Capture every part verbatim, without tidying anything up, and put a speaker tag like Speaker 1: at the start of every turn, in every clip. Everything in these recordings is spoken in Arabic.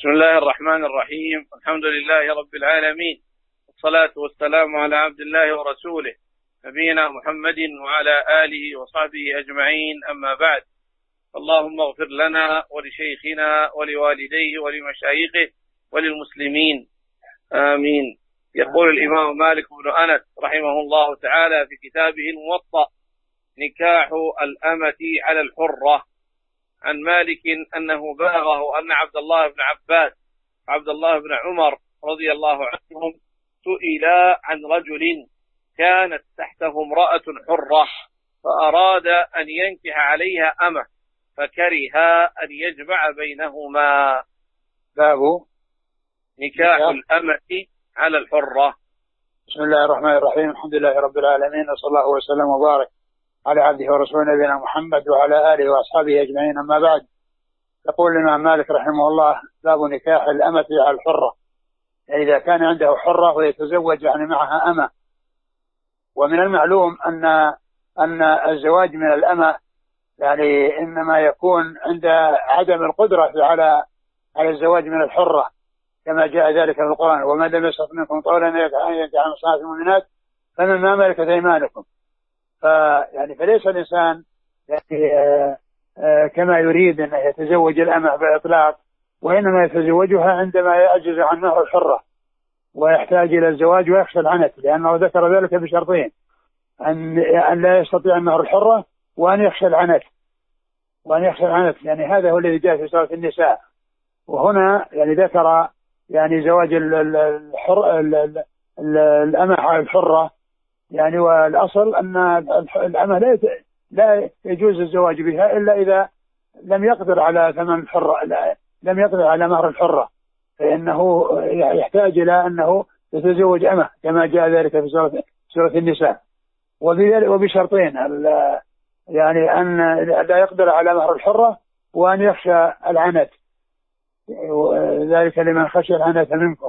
Speaker 1: بسم الله الرحمن الرحيم. الحمد لله رب العالمين، والصلاة والسلام على عبد الله ورسوله نبينا محمد وعلى آله وصحبه أجمعين، أما بعد. اللهم اغفر لنا ولشيخنا ولوالديه ولمشايخه وللمسلمين، آمين. يقول الإمام مالك بن أنس رحمه الله تعالى في كتابه الموطأ: نكاح الأمة على الحرة. عن مالك أنه بلغه أن عبد الله بن عباس عبد الله بن عمر رضي الله عنهم سئلا عن رجل كانت تحته امرأة حرة فأراد أن ينكح عليها أمة فكره أن يجمع بينهما.
Speaker 2: باب
Speaker 1: نكاح الأمة على الحرة.
Speaker 2: بسم الله الرحمن الرحيم. الحمد لله رب العالمين، وصلى الله وسلم وبارك على عبده ورسوله نبينا محمد وعلى آله وأصحابه أجمعين، أما بعد. يقول الإمام مالك رحمه الله: باب نكاح الأمة على الحرة. يعني إذا كان عنده حرة ويتزوج يعني معها أمة. ومن المعلوم أن أن الزواج من الأمة يعني إنما يكون عند عدم القدرة على على الزواج من الحرة، كما جاء ذلك في القرآن: وما لم يستطع منكم طولا أن ينكح المحصنات المؤمنات فمما ملكت أيمانكم. فيعني فليس الإنسان يعني آآ آآ كما يريد أن يتزوج الأمة بإطلاق، وإنما يتزوجها عندما يعجز عن مهر الحرة ويحتاج إلى الزواج ويخشى العنت، لأنه ذكر ذلك بشرطين: أن أن لا يستطيع مهر الحرة، وأن يخشى العنت وأن يخشى العنت يعني هذا هو الذي جاء في سورة النساء. وهنا يعني ذكر يعني زواج الحر الأمة على الحرة، يعني والأصل أن الأمة لا لا يجوز الزواج بها إلا إذا لم يقدر على ثمن الحرة، لم يقدر على مهر الحرة، فإنه يحتاج إلى أنه يتزوج أمة كما جاء ذلك في سورة سورة النساء. وبشرطين: يعني أن لا يقدر على مهر الحرة، وأن يخشى العنت، ذلك لمن خشي العنت منكم.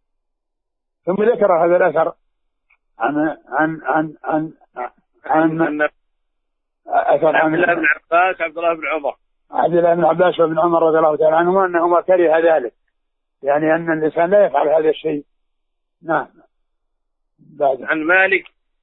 Speaker 2: ثم ذكر هذا الأثر عن عن عن عن عن أثر عن
Speaker 1: عبد الله بن عباس عبد الله بن عمر
Speaker 2: عبد الله بن عباس وابن عمر رضي الله تعالى عنهما أنهما كره ذلك، يعني أن الإنسان لا يفعل هذا الشيء. نعم. بعد.
Speaker 1: عن مالك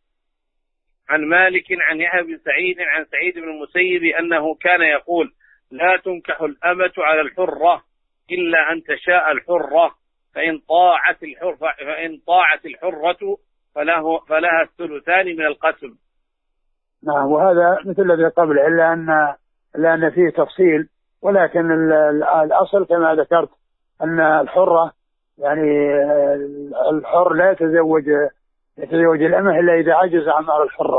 Speaker 1: عن مالك عن يحيى بن سعيد عن سعيد بن المسيب أنه كان يقول: لا تنكح الأمة على الحرة إلا أن تشاء الحرة، فإن طاعت الحرة فإن طاعت الحرة فله فلها الثلثان من القسم.
Speaker 2: نعم. وهذا مثل الذي قبله، إلا أن إلا أن فيه تفصيل، ولكن الأصل كما ذكرت أن الحرة يعني الحر لا يتزوج يتزوج الأمة إلا إذا عجز عن مهر الحرة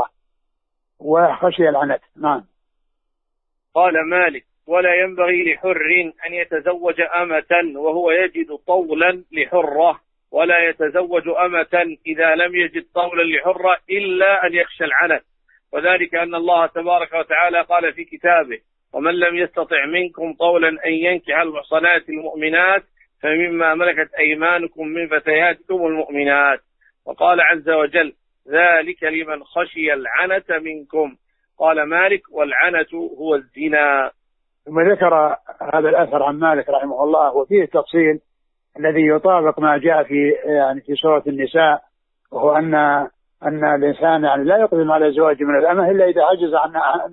Speaker 2: وخشي العنت. نعم.
Speaker 1: قال مالك: ولا ينبغي لحر أن يتزوج أمة وهو يجد طولا لحرة، ولا يتزوج أمة إذا لم يجد طولا لحرة إلا أن يخشى العنت، وذلك أن الله تبارك وتعالى قال في كتابه: ومن لم يستطع منكم طولا أن ينكح المحصنات المؤمنات فمما ملكت أيمانكم من فتياتكم المؤمنات. وقال عز وجل: ذلك لمن خشي العنت منكم. قال مالك: والعنت هو الزنا.
Speaker 2: ثم ذكر هذا الأثر عن مالك رحمه الله، وفيه التفصيل الذي يطابق ما جاء في يعني في سورة النساء، وهو أن أن الإنسان يعني لا يقدم على الزواج من الأمة إلا إذا عجز عن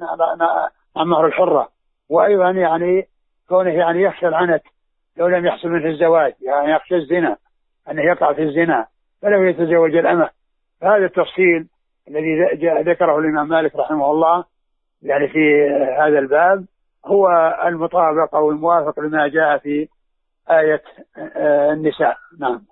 Speaker 2: عن مهر الحرة، وأيضا يعني كونه يعني يخشى العنت لو لم يحصل منه الزواج، يعني يخشى الزنا، أنه يقع في الزنا فلو يتزوج الأمة. هذا التفصيل الذي ذكره الإمام مالك رحمه الله يعني في هذا الباب هو المطابق أو الموافق لما جاء في آية النساء. نعم.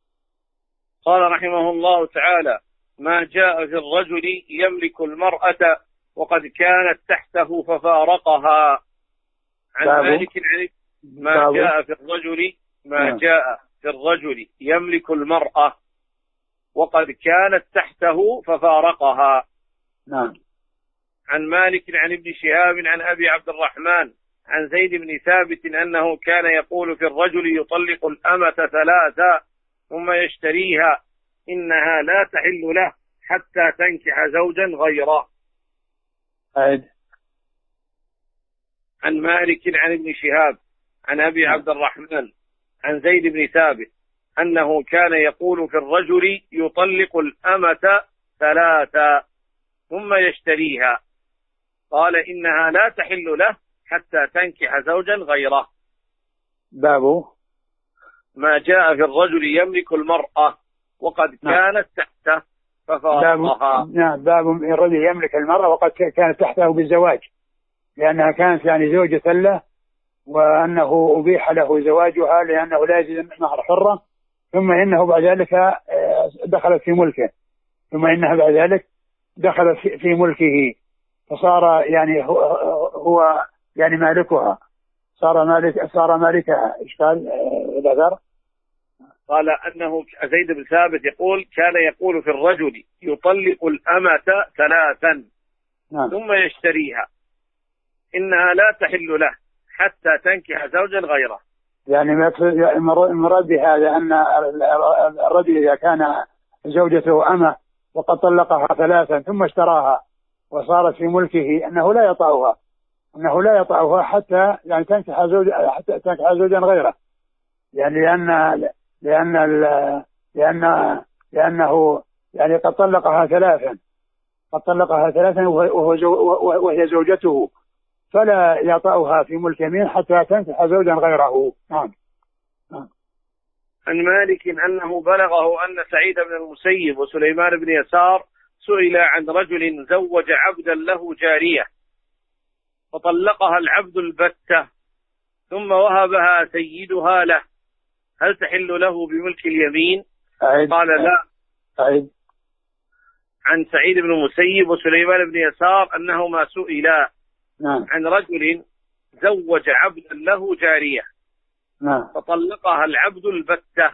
Speaker 1: قال رحمه الله تعالى: ما جاء في الرجل يملك المرأة وقد كانت تحته ففارقها. عن مالك عن ما جاء في الرجل ما
Speaker 2: نعم.
Speaker 1: جاء في الرجل يملك المرأة وقد كانت تحته ففارقها.
Speaker 2: نعم.
Speaker 1: عن مالك عن ابن شهاب عن أبي عبد الرحمن عن زيد بن ثابت أنه كان يقول في الرجل يطلق الأمة ثلاثة ثم يشتريها إنها لا تحل له حتى تنكح زوجا غيره.
Speaker 2: أعد.
Speaker 1: عن مالك عن ابن شهاب عن أبي عبد الرحمن عن زيد بن ثابت أنه كان يقول في الرجل يطلق الأمة ثلاثا ثم يشتريها، قال إنها لا تحل له حتى تنكح زوجا غيره.
Speaker 2: باب
Speaker 1: ما جاء في الرجل يملك المرأة وقد كانت تحته ففارقها.
Speaker 2: نعم، باب الرجل يملك المرأة وقد كانت تحته بالزواج، لأنها كانت يعني زوجة له، وأنه أبيح له زواجها لأنه لا يجد مهر حرة، ثم إنه بعد ذلك دخلت في ملكه، ثم إنها بعد ذلك دخلت في ملكه، فصار يعني هو, هو يعني مالكها، صار مالك صار مالكها. إيش قال الأثر؟
Speaker 1: قال أنه زيد بن ثابت يقول كان يقول في الرجل يطلق الأمة ثلاثا
Speaker 2: نعم.
Speaker 1: ثم يشتريها إنها لا تحل له حتى تنكح زوجا غيره.
Speaker 2: يعني المراد بهذا أن الرجل إذا كان زوجته أمة وقد طلقها ثلاثا ثم اشتراها وصارت في ملكه أنه لا يطأها أنه لا يطأها حتى يعني تنكح زوج حتى تنكح زوجا غيره، يعني لأن لأن لأن لأنه يعني قد طلقها ثلاثا قد طلقها ثلاثا وهي زوجته، فلا يطأها في ملك يمين حتى تنكح زوجا غيره. نعم. نعم.
Speaker 1: عن مالك أنه بلغه أن سعيد بن المسيب وسليمان بن يسار سئل عن رجل زوج عبدا له جارية فطلقها العبد البتة ثم وهبها سيدها له، هل تحل له بملك اليمين؟
Speaker 2: أعيد.
Speaker 1: قال لا.
Speaker 2: أعيد.
Speaker 1: عن سعيد بن المسيب وسليمان بن يسار أنهما سئلا
Speaker 2: نعم.
Speaker 1: عن رجل زوج عبدا له جارية
Speaker 2: نعم.
Speaker 1: فطلقها العبد البتة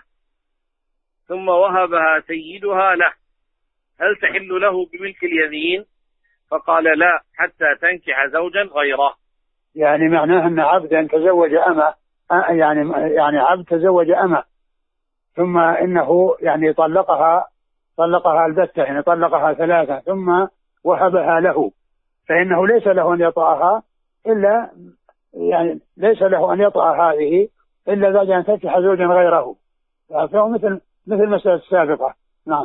Speaker 1: ثم وهبها سيدها له، هل تحل له بملك اليمين؟ فقال لا حتى تنكح زوجا غيره.
Speaker 2: يعني معناه أن عبدا تزوج أمة، يعني يعني عبد تزوج أمة ثم إنه يعني طلقها طلقها البتة، يعني طلقها ثلاثة ثم وهبها له، فإنه ليس له أن يطأها إلا يعني ليس له أن يطأ هذه إلا بعد أن تنكح زوجا غيره، فهو مثل مثل المسألة السابقة. نعم.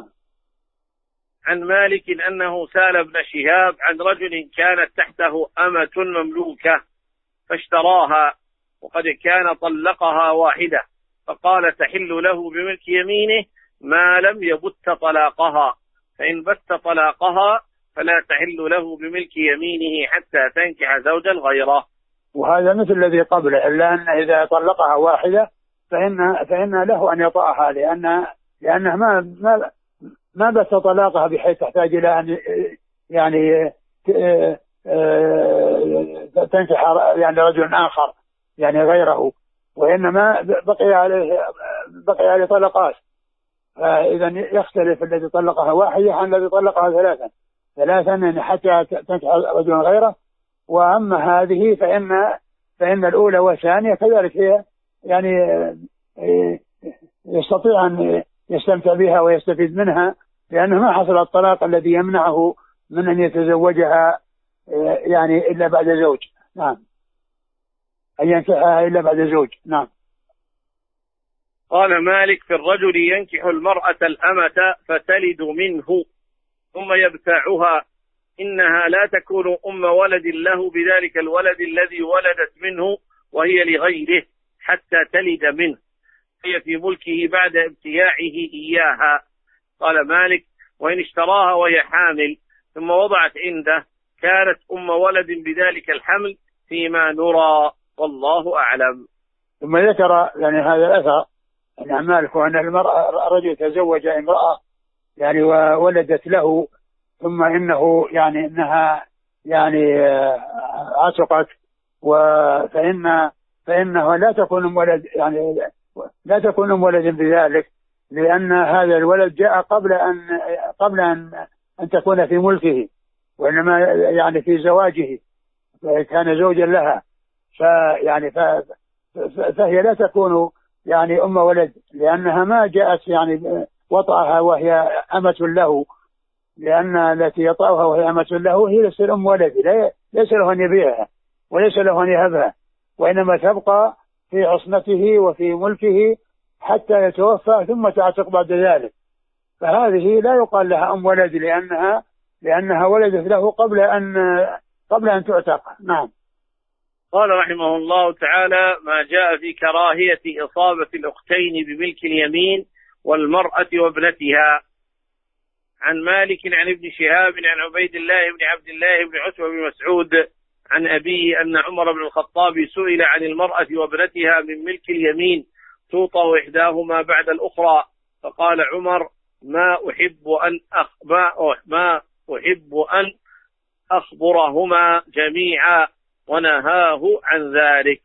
Speaker 1: عن مالك أنه سأل ابن شهاب عن رجل كانت تحته أمة مملوكة فاشتراها وقد كان طلقها واحدة، فقال تحل له بملك يمينه ما لم يبت طلاقها، فإن بت طلاقها فلا تحل له بملك يمينه حتى تنكح زوجا غيره.
Speaker 2: وهذا مثل الذي قبله، إلا أن إذا طلقها واحدة فإن فإن له أن يطأها، لأن لأنه ما ما ما بت طلاقها بحيث تحتاج إلى أن يعني تنكح يعني رجل آخر يعني غيره، وإنما بقي عليه بقي عليه طلقات، فإذا يختلف الذي طلقها واحدة عن الذي طلقها ثلاثا ثلاثا حتى تنكح رجل غيره. وأما هذه فإن فإن الأولى والثانية كذلك هي يعني يستطيع أن يستمتع بها ويستفيد منها، لأنه ما حصل الطلاق الذي يمنعه من أن يتزوجها يعني إلا بعد زوج. نعم. أن ينكحها إلا بعد زوج. نعم.
Speaker 1: قال مالك في الرجل ينكح المرأة الأمة فتلد منه ثم يبتاعها إنها لا تكون أم ولد له بذلك الولد الذي ولدت منه وهي لغيره حتى تلد منه، هي في ملكه بعد ابتياعه إياها. قال مالك وإن اشتراها وهي حامل ثم وضعت عنده كانت أم ولد بذلك الحمل فيما نرى، والله أعلم.
Speaker 2: ثم ذكر يعني هذا الأثر عن مالك وأن المرأة الرجل تزوج امرأة يعني وولدت له ثم إنه يعني إنها يعني عتقت، وفإن فإنه لا تكون أم ولد يعني لا تكون أم ولد بذلك، لأن هذا الولد جاء قبل أن قبل أن أن تكون في ملكه، وإنما يعني في زواجه كان زوجا لها، فيعني فهي لا تكون يعني أم ولد، لأنها ما جاءت يعني وطأها وهي أمة له، لأن التي يطأها وهي أمة له هي ليس أم ولد، ليس له أن يبيعها وليس له أن يهبها، وإنما تبقى في عصمته وفي ملكه حتى يتوفى ثم تعتق بعد ذلك، فهذه لا يقال لها أم ولد لأنها لأنها ولدت له قبل أن قبل أن تعتق. نعم.
Speaker 1: قال رحمه الله تعالى: ما جاء في كراهية إصابة الأختين بملك اليمين والمرأة وابنتها. عن مالك عن ابن شهاب عن عبيد الله بن عبد الله بن عتبة بن مسعود عن أبيه أن عمر بن الخطاب سئل عن المرأة وابنتها من ملك اليمين توطأ إحداهما بعد الأخرى، فقال عمر: ما أحب أن أخ... ما... ما أحب أن أخبرهما جميعا، ونهاه عن ذلك.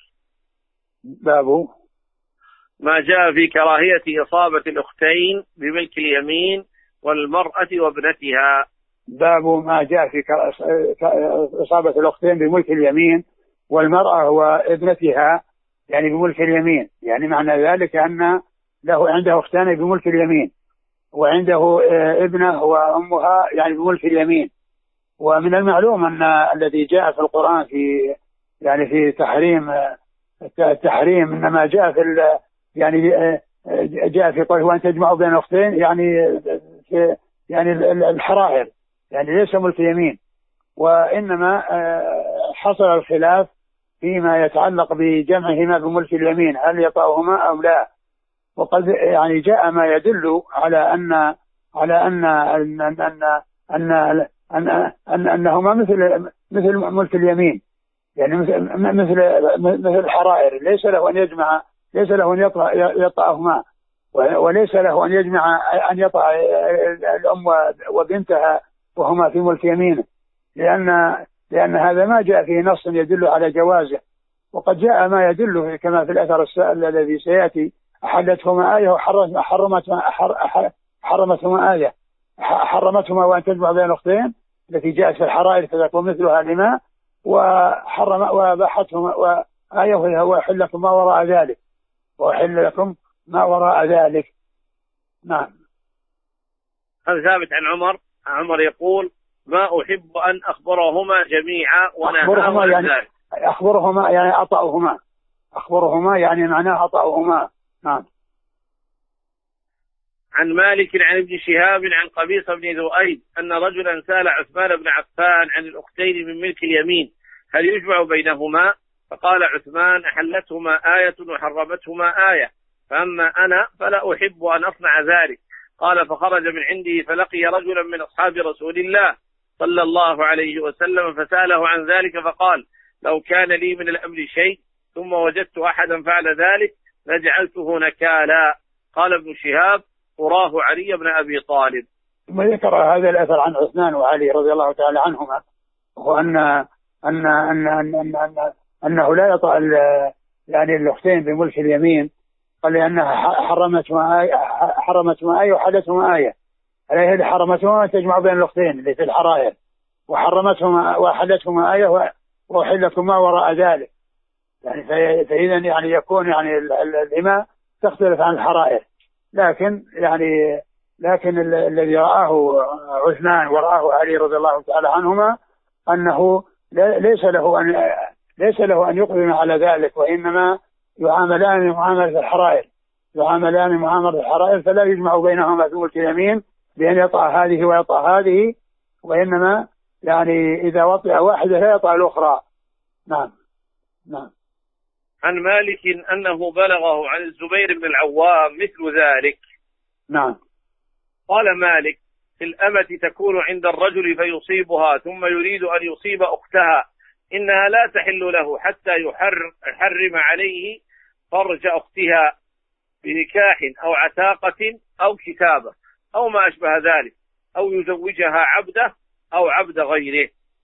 Speaker 2: باب
Speaker 1: ما جاء في كراهية إصابة الأختين بملك اليمين والمرأة وابنتها.
Speaker 2: باب ما جاء في إصابة الأختين بملك اليمين والمرأة وابنتها، يعني بملك اليمين، يعني معنى ذلك أن له عنده أختان بملك اليمين وعنده ابنة وأمها يعني بملك اليمين. ومن المعلوم أن الذي جاء في القرآن في يعني في تحريم التحريم إنما جاء في يعني جاء في قوله وأن تجمعوا بين أختين، يعني في يعني الحرائر، يعني ليس ملك يمين، وإنما حصل الخلاف فيما يتعلق بجمعهما بملك اليمين، هل يطأهما أو لا. وقد يعني جاء ما يدل على أن على أن أن أن أن, أن, أن أنهما مثل مثل ملك اليمين، يعني مثل مثل مثل الحرائر، ليس له أن يجمع ليس له أن يطأهما، وليس له أن يجمع أن يطأ الأم وبنتها وهما في ملك يمينه، لأن لأن هذا ما جاء فيه نص يدل على جوازه. وقد جاء ما يدل كما في الأثر السائل الذي سيأتي: أحلتهما آية وحرمتهما حرمتهما آية، حرمتهما وأن تجمع بين الأختين التي جاءت في الحرائر فتكون مثلها لما، وحرم وباحتهما وآية وهي وأحل لكم ما وراء ذلك وأحل لكم ما وراء ذلك. نعم.
Speaker 1: هذا ثابت عن عمر. عمر يقول: ما أحب أن أخبرهما جميعا ونهاه عن ذلك.
Speaker 2: أخبرهما يعني أطأهما، أخبرهما يعني معناه أطأهما. نعم.
Speaker 1: عن مالك عن ابن شهاب عن قبيصة بن ذؤيب أن رجلا سأل عثمان بن عفان عن الأختين من ملك اليمين هل يجمع بينهما؟ فقال عثمان: أحلتهما آية وحرمتهما آية، فأما أنا فلا أحب أن أصنع ذلك. قال: فخرج من عنده فلقي رجلا من أصحاب رسول الله صلى الله عليه وسلم فسأله عن ذلك، فقال: لو كان لي من الأمر شيء ثم وجدت أحدا فعل ذلك لجعلته نكالا. قال ابن شهاب: أراه علي بن أبي طالب.
Speaker 2: ثم ذكر هذا الأثر عن عثمان وعلي رضي الله تعالى عنهما، وأن أن أن أن, أن, أن أنه لا يطأ يعني الأختين بملك اليمين، قال لأنها حرمتهما آية حرمتهما آية وحلتهما آية، عليه حرمتهما تجمع بين الأختين اللي في الحرائر، وحرمتهما وحلتهما آية وأحل لكم ما وراء ذلك، يعني فإذا يعني يكون يعني الإماء تختلف عن الحرائر. لكن يعني لكن الذي رآه عثمان ورآه علي رضي الله تعالى عنهما أنه ليس له أن ليس له أن يقدم على ذلك، وإنما يعاملان معاملة الحرائر يعاملان معاملة الحرائر فلا يجمع بينهما في ملك اليمين بأن يطأ هذه ويطأ هذه، وإنما يعني إذا وطئ واحدة لا يطأ الأخرى. نعم. نعم.
Speaker 1: عن مالك أنه بلغه عن الزبير بن العوام مثل ذلك.
Speaker 2: نعم.
Speaker 1: قال مالك: في الأمة تكون عند الرجل فيصيبها ثم يريد أن يصيب أختها إنها لا تحل له حتى يحرم عليه فرج أختها بنكاح أو عتاقة أو كتابة أو ما أشبه ذلك، أو يزوجها عبده أو عبد غيره.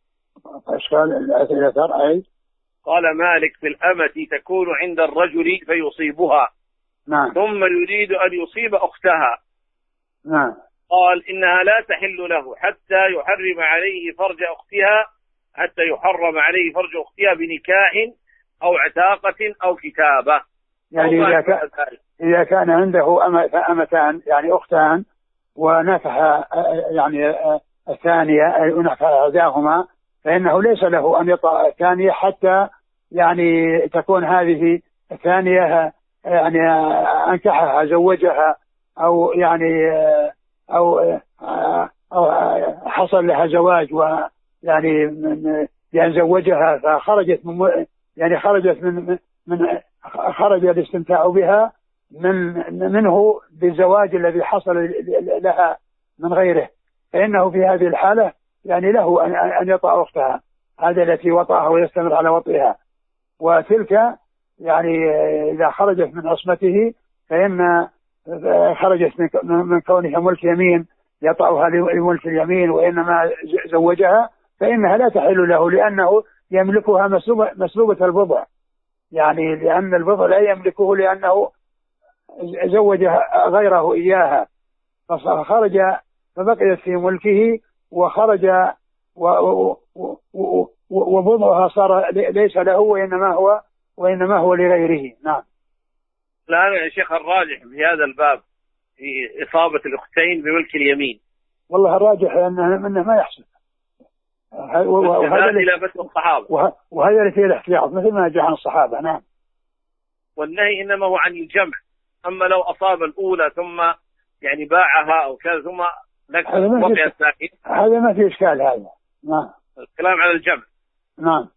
Speaker 1: قال مالك: في الأمة تكون عند الرجل فيصيبها.
Speaker 2: نعم.
Speaker 1: ثم يريد أن يصيب أختها.
Speaker 2: نعم.
Speaker 1: قال: إنها لا تحل له حتى يحرم عليه فرج أختها حتى يحرم عليه فرج أختها بنكاح أو عتاقة أو كتابة.
Speaker 2: يعني إذا كان, إذا كان عنده أمتان يعني أختان ونفح يعني الثانية ونفح أعداهما، فإنه ليس له أن يطأ الثانية حتى يعني تكون هذه ثانية يعني أنكحها زوجها، أو يعني أو أو حصل لها زواج ويعني يعني زوجها فخرجت من يعني خرجت من من خرج الاستمتاع بها من منه بالزواج الذي حصل لها من غيره، فإنه في هذه الحالة يعني له أن يطأ أختها هذا التي وطأها ويستمر على وطئها. وتلك يعني إذا خرجت من عصمته فإن خرجت من كونها ملك يمين يطأها لملك اليمين، وإنما زوجها فإنها لا تحل له لأنه يملكها مسلوبة, مسلوبة البضع، يعني لأن البضع لا يملكه لأنه زوج غيره إياها، فخرج فبقيت في ملكه وخرج وبضعها صار ليس له وإنما هو وإنما هو لغيره. نعم.
Speaker 1: الآن يا شيخ الراجح في هذا الباب في إصابة الأختين بملك اليمين؟
Speaker 2: والله الراجح أنه منه ما يحصل،
Speaker 1: وهذا إلى فتوى الصحابة،
Speaker 2: وهذا اللي فيه الاحتياط مثل ما جاء عن الصحابة. نعم.
Speaker 1: والنهي إنما هو عن الجمع، أما لو أصاب الأولى ثم يعني باعها أو كذا ثم وقع الساكن
Speaker 2: هذا ما في إشكال هذا. نعم.
Speaker 1: الكلام على الجمع.
Speaker 2: نعم.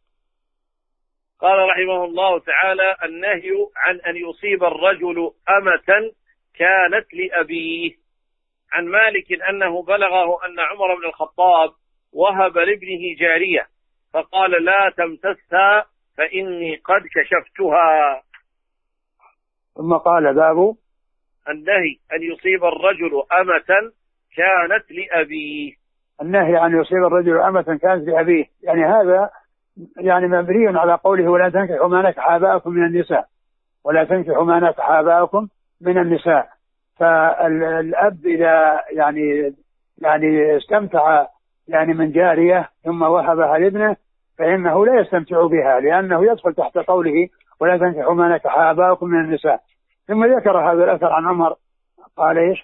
Speaker 1: قال رحمه الله تعالى: النهي عن أن يصيب الرجل أمة كانت لأبيه. عن مالك أنه بلغه أن عمر بن الخطاب وهب لابنه جارية فقال: لا تمسسها فإني قد كشفتها.
Speaker 2: ثم قال: باب
Speaker 1: النهي أن يصيب الرجل أمة كانت لأبيه.
Speaker 2: النهي عن يصيب الرجل أمة كانت لأبيه، يعني هذا يعني مبني على قوله: ولا تنكحوا ما نكح آباؤكم من النساء، ولا تنكحوا ما نكح آباؤكم من النساء. فالأب إذا يعني يعني استمتع يعني من جارية ثم وهبها لابنه فإنه لا يستمتع بها، لأنه يدخل تحت قوله: ولا تنكحوا ما نكح آباؤكم من النساء. ثم ذكر هذا الأثر عن عمر قال إيش؟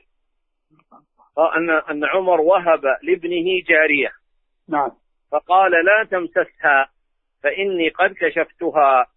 Speaker 1: أن أن عمر وهب لابنه جارية.
Speaker 2: نعم.
Speaker 1: فقال: لا تمسسها فإني قد كشفتها.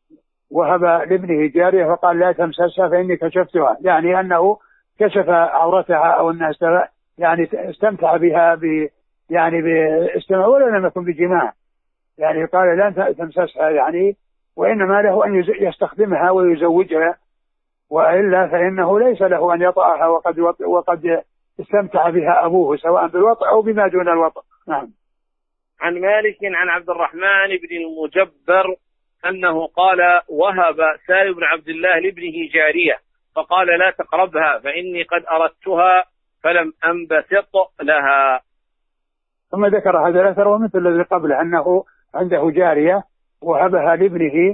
Speaker 2: وهب لابنه جارية فقال: لا تمسسها فإني كشفتها، يعني أنه كشف عورتها أو أنه يعني استمتع بها ب يعني باستماع ولا لم يكن بجماع، يعني قال: لا تمسسها يعني وإنما له أن يستخدمها ويزوجها، وإلا فإنه ليس له أن يطأها وقد وقد استمتع بها أبوه سواء بالوطأ أو بما دون الوطأ. نعم.
Speaker 1: عن مالك عن عبد الرحمن بن المجبر أنه قال: وهب سالم بن عبد الله لابنه جارية فقال: لا تقربها فإني قد أردتها فلم أنبسط لها.
Speaker 2: ثم ذكر هذا الأثر ومثل الذي قبله أنه عنده جارية وهبها لابنه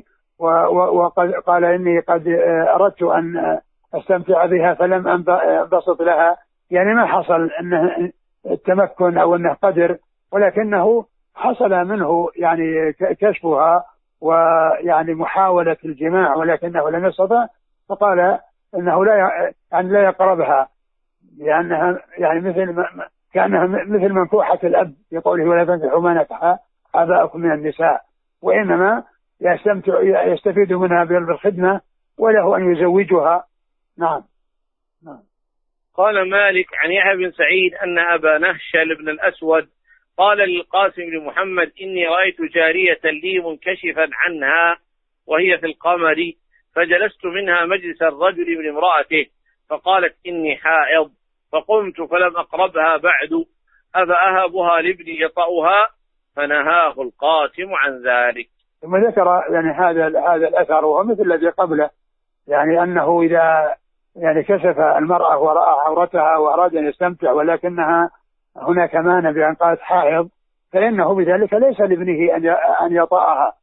Speaker 2: وقد قال: إني قد أردت أن أستمتع بها فلم أنبسط لها، يعني ما حصل أنه التمكن أو أنه قدر، ولكنه حصل منه يعني كشفها ويعني محاولة الجماع ولكنه لم يستطع، فقال إنه لا يعني لا يقربها لأنها يعني مثل كأنها مثل منكوحة الأب في قوله: ولا تنكحوا ما نكح آباؤكم من النساء، وإنما يستمتع يستفيد منها بالخدمة وله أن يزوجها. نعم. نعم.
Speaker 1: قال مالك عن يحيى بن سعيد أن أبا نهشل بن الأسود قال للقاسم بن محمد: إني رأيت جارية لي منكشفا عنها وهي في القمر، فجلست منها مجلس الرجل من امرأته فقالت: إني حائض، فقمت فلم أقربها بعد، أفأهبها لابني يطأها؟ فنهاه القاسم عن ذلك.
Speaker 2: ثم ذكر يعني هذا هذا الأثر وهو مثل الذي قبله، يعني أنه إذا يعني كشف المرأة ورأى عورتها وأراد أن يستمتع ولكنها هناك مانع بأن قالت حائض فإنه بذلك ليس لابنه أن يطأها،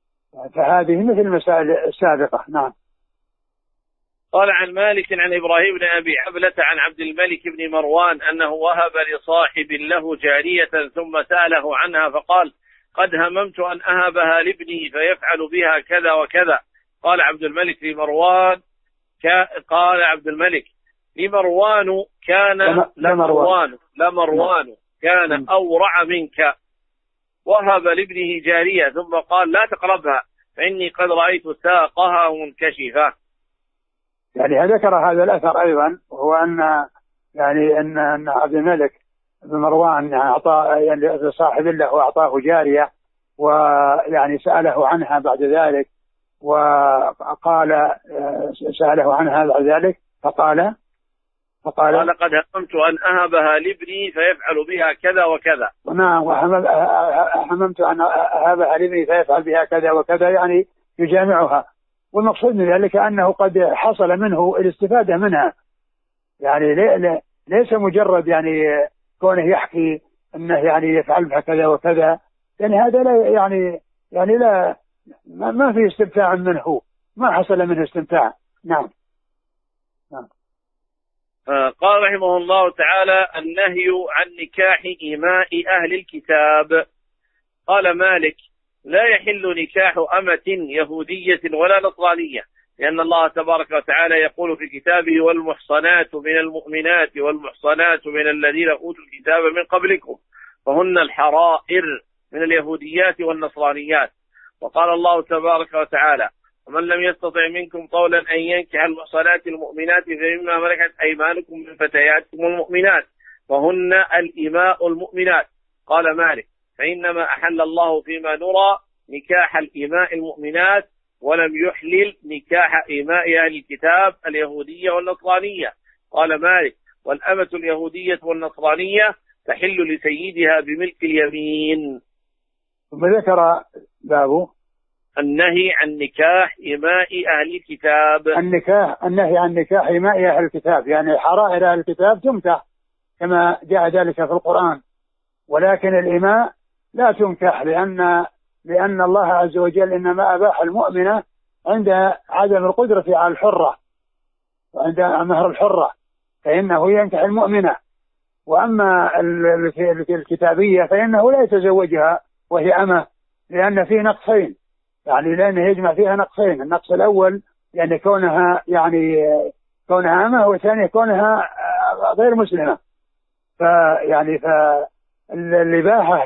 Speaker 2: فهذه مثل المسائل السابقة. نعم.
Speaker 1: قال عن مالك عن إبراهيم بن أبي عبلة عن عبد الملك بن مروان أنه وهب لصاحب له جارية ثم سأله عنها فقال: قد هممت أن أهبها لابني فيفعل بها كذا وكذا. قال عبد الملك لمروان قال عبد الملك لمروان كان لمروان لمروان كان أورع منك، وهب لابنه جارية ثم قال: لا تقربها فإني قد رأيت ساقها منكشفة.
Speaker 2: يعني ذكر هذا الأثر أيضا، وهو أن يعني أن أن عبد الملك بن مروان أعطى يعني صاحب له وأعطاه جارية، ويعني سأله عنها بعد ذلك، وقال سأله عنها بعد ذلك فقال فقال
Speaker 1: قال قد هممت أن أهبها لابني فيفعل بها كذا وكذا.
Speaker 2: نعم، وهممت أن أهبها لابني فيفعل بها كذا وكذا، يعني يجامعها. والمقصود من ذلك أنه قد حصل منه الاستفادة منها، يعني ليس مجرد يعني كونه يحكي أنه يعني يفعل بها كذا وكذا، يعني هذا لا يعني يعني لا ما في استمتاع منه، ما حصل منه استمتاع. نعم. نعم.
Speaker 1: قال رحمه الله تعالى: النهي عن نكاح إماء أهل الكتاب. قال مالك: لا يحل نكاح أمة يهودية ولا نصرانية، لأن الله تبارك وتعالى يقول في كتابه: والمحصنات من المؤمنات والمحصنات من الذين أوتوا الكتاب من قبلكم فهن الحرائر من اليهوديات والنصرانيات. وقال الله تبارك وتعالى: ومن لم يستطع منكم طولا أن ينكح المحصنات المؤمنات فمما ملكت أيمانكم من فتياتكم المؤمنات فهن الإماء المؤمنات. قال مالك: فإنما أحل الله فيما نرى نكاح الإماء المؤمنات، ولم يحلل نكاح إماء أهل الكتاب اليهودية والنصرانية. قال مالك: والأمة اليهودية والنصرانية تحل لسيدها بملك اليمين.
Speaker 2: ثم ذكر بابه
Speaker 1: النهي عن نكاح إماء أهل الكتاب.
Speaker 2: النكاح النهي عن نكاح إماء أهل الكتاب، يعني حرائر أهل الكتاب تمكح كما جاء ذلك في القرآن، ولكن الإماء لا تنكح، لأن لأن الله عز وجل إنما أباح المؤمنة عند عدم القدرة على الحرة وعند مهر الحرة، فإنه ينكح المؤمنة. وأما الكتابية فإنه لا يتزوجها وهي أمة، لأن فيه نقصين، يعني لأنه يجمع فيها نقصين. النقص الأول يعني كونها يعني كونها أمة، والثاني كونها غير مسلمة. فيعني فالإباحة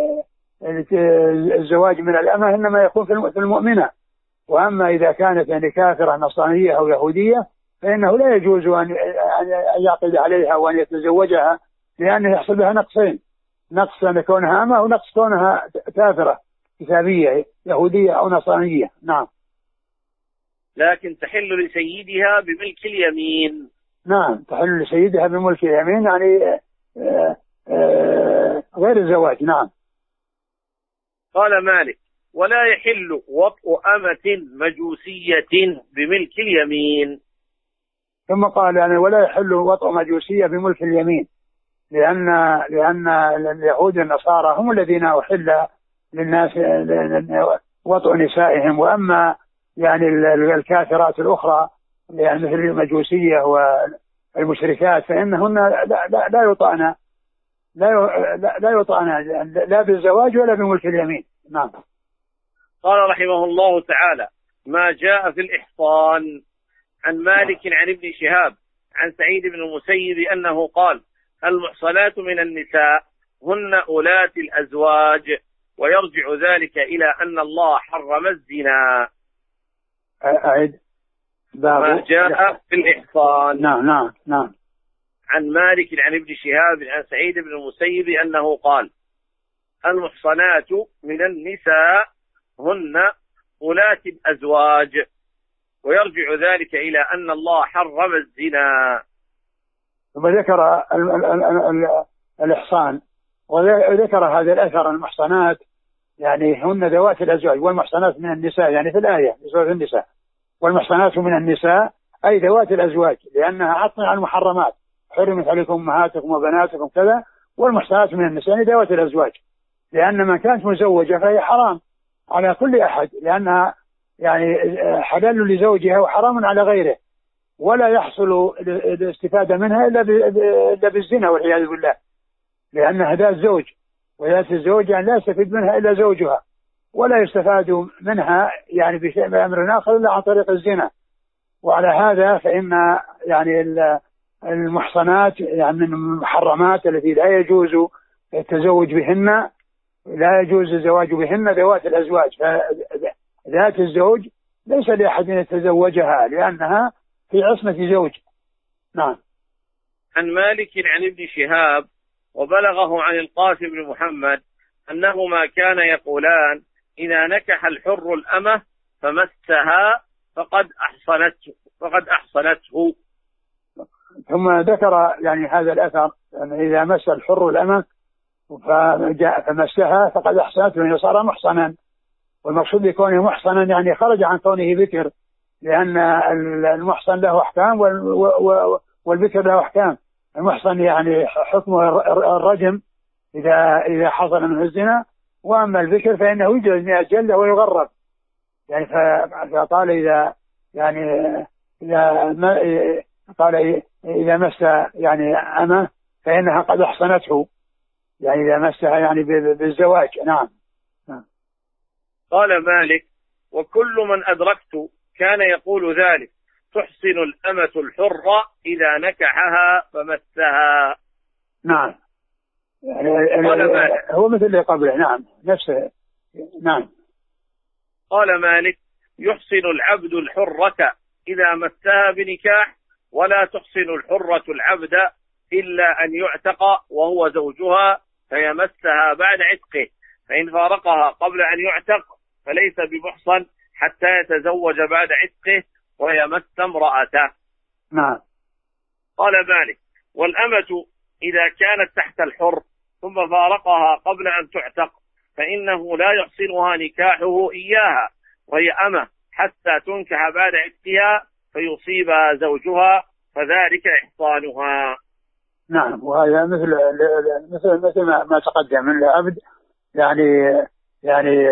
Speaker 2: للزواج من الأمة إنما يكون في المؤمنة، وأما إذا كانت يعني كافرة نصرانية أو يهودية فإنه لا يجوز أن يعقد عليها وأن يتزوجها، لأنه يحصل بها نقصين: نقص أن كونها أمة، ونقص كونها كافرة كتابية يهودية أو نصرانية. نعم.
Speaker 1: لكن تحل لسيدها بملك اليمين.
Speaker 2: نعم، تحل لسيدها بملك اليمين، يعني آآ آآ غير الزواج. نعم.
Speaker 1: قال مالك: ولا يحل وطء أمة مجوسية بملك اليمين.
Speaker 2: ثم قال يعني ولا يحل وطء مجوسية بملك اليمين، لأن لأن اليهود والنصارى هم الذين أحل للناس وطء نسائهم، وأما يعني الكافرات الأخرى يعني مثل المجوسية والمشركات فإنهن لا, لا, لا يطعن لا لا يطعن لا بالزواج ولا بملك اليمين. نعم.
Speaker 1: قال رحمه الله تعالى: ما جاء في الإحصان. عن مالك عن ابن شهاب عن سعيد بن المسيب أنه قال: المحصنات من النساء هن أولات الأزواج، ويرجع ذلك إلى أن الله حرم الزنا.
Speaker 2: أعد.
Speaker 1: ما جاء في الإحصان.
Speaker 2: نعم نعم نعم.
Speaker 1: عن مالك عن ابن شهاب عن سعيد بن المسيب أنه قال: المحصنات من النساء هن أولات الأزواج، ويرجع ذلك إلى أن الله حرم الزنا.
Speaker 2: ثم ذكر ال ال ال ال الإحصان، وذكر هذا الأثر: المحصنات يعني هن ذوات الأزواج، والمحصنات من النساء يعني في الآية في سورة النساء، والمحصنات من النساء أي ذوات الأزواج، لأنها عطف على المحرمات: حرمت عليكم أمهاتكم وبناتكم كذا، والمحصنات من النساء يعني ذوات الأزواج، لأن من كانت مزوجة فهي حرام على كل أحد، لأنها يعني حلال لزوجها وحرام على غيره، ولا يحصل الاستفادة منها إلا بالزنا والعياذ بالله، لأن هذا الزوج وذات الزوج يعني لا يستفيد منها إلا زوجها، ولا يستفاد منها يعني بشيء بأمر آخر إلا عن طريق الزنا. وعلى هذا فإن يعني المحصنات يعني من المحرمات التي لا يجوز التزوج بهن، لا يجوز الزواج بهن ذوات الأزواج. ذات الزوج ليس لأحد أن يتزوجها لأنها في عصمة زوج. نعم.
Speaker 1: عن مالك عن ابن شهاب وبلغه عن القاسم بن محمد أنهما كان يقولان إذا نكح الحر الأمة فمسها فقد أحصنته فقد أحصنته.
Speaker 2: ثم ذكر يعني هذا الأثر يعني إذا مس الحر الأمة فمسها فقد أحصنته يعني صار محصنا، والمقصود بكونه محصنا يعني خرج عن كونه بكر، لأن المحصن له أحكام والبكر له أحكام. المحصن يعني حكمه الرجم إذا إذا حصل منه الزنا، وأما البكر فإنه يجلد مئة جلدة ويغرب. يعني فقال إذا يعني إذا ما قال إذا مس يعني أمه فإنها قد أحصنته، يعني إذا مسها يعني بالزواج. نعم. نعم.
Speaker 1: قال مالك وكل من أدركت كان يقول ذلك تحسن الأمة الحرة إذا نكحها فمسها.
Speaker 2: نعم. يعني هو مثل اللي قبله. نعم نفسه. نعم.
Speaker 1: قال مالك يحسن العبد الحرة إذا مسها بنكاح، ولا تحسن الحرة العبد إلا أن يعتق وهو زوجها فيمسها بعد عتقه، فإن فارقها قبل أن يعتق فليس بمحصن حتى يتزوج بعد عتقه ويمس امرأته.
Speaker 2: نعم.
Speaker 1: قال مالك والأمة إذا كانت تحت الحر ثم فارقها قبل أن تعتق فإنه لا يحسنها نكاحه إياها، وهي أمة حتى تنكح بعد عتقها فيصيبها زوجها، فذلك إحصانها.
Speaker 2: نعم. وهذا مثل مثل مثل ما تقدم من العبد، يعني يعني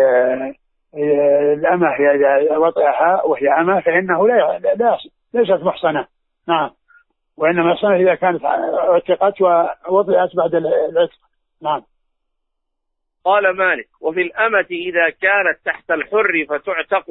Speaker 2: الأمة إذا وطئها وهي أمة فإنه لا لا ليست محصنة. نعم. وإنما محصنة إذا كانت اعتقت ووطئت بعد العتق. نعم.
Speaker 1: قال مالك وفي الأمة إذا كانت تحت الحر فتعتق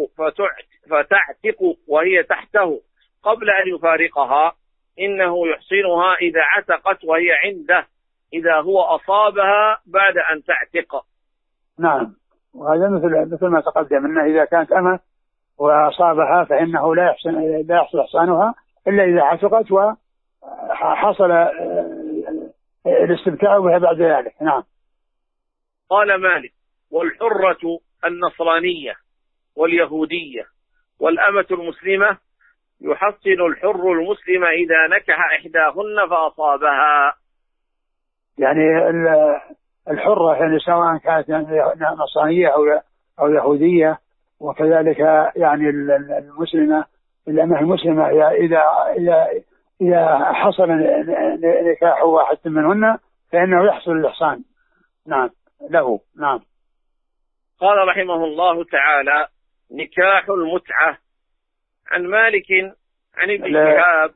Speaker 1: فتعتق وهي تحته قبل أن يفارقها إنه يحصنها إذا عتقت وهي عنده إذا هو أصابها بعد أن تعتق.
Speaker 2: نعم. وهذا مثل مثل ما تقدم أنه إذا كانت أمة وأصابها فإنه لا يحسن لا يحصل إحصانها إلا إذا عتقت وحصل الاستمتاع بها بعد ذلك. نعم.
Speaker 1: قال مالك والحرة النصرانية واليهودية والأمة المسلمة يحصن الحر المسلم إذا نكح إحداهن فأصابها.
Speaker 2: يعني الحرة يعني سواء كانت نصرانية أو أو يهودية، وكذلك يعني المسلمة الأمة المسلمة إذا إذا إذا حصل نكاح واحد منهن فإنه يحصل الإحصان. نعم له. نعم.
Speaker 1: قال رحمه الله تعالى نكاح المتعة. عن مالك عن ابن شهاب.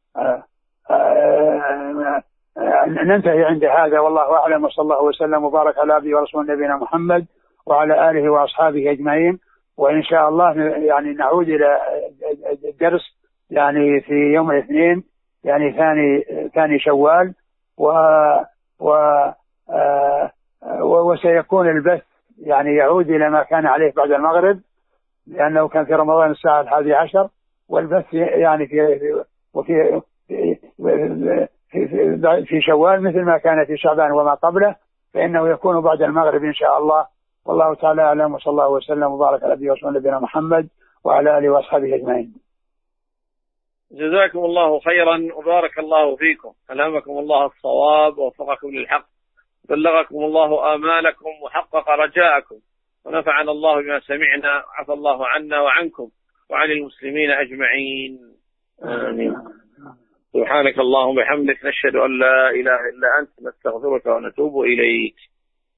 Speaker 2: ننتهي عند هذا والله أعلم، وصلى الله وسلم وبارك على عبده ورسوله نبينا محمد وعلى آله وأصحابه أجمعين. وإن شاء الله يعني نعود إلى الدرس يعني في يوم الاثنين يعني ثاني ثاني شوال و و وسيكون البث يعني يعود إلى ما كان عليه بعد المغرب، لأنه كان في رمضان الساعة الحادية عشر، والبث يعني في وفي في, في, في شوال مثل ما كان في شعبان وما قبله، فإنه يكون بعد المغرب إن شاء الله. والله تعالى أعلم، وصلى الله وسلم وبارك على عبده ورسوله نبينا محمد وعلى آله وأصحابه أجمعين.
Speaker 1: جزاكم الله خيرا وبارك الله فيكم، ألهمكم الله الصواب ووفقكم للحق، بلغكم الله آمالكم وحقق رجاءكم، ونفعنا الله بما سمعنا، عفى الله عنا وعنكم وعن المسلمين أجمعين. آمين. سبحانك اللهم وبحمدك، نشهد أن لا إله إلا أنت، نستغفرك ونتوب إليك.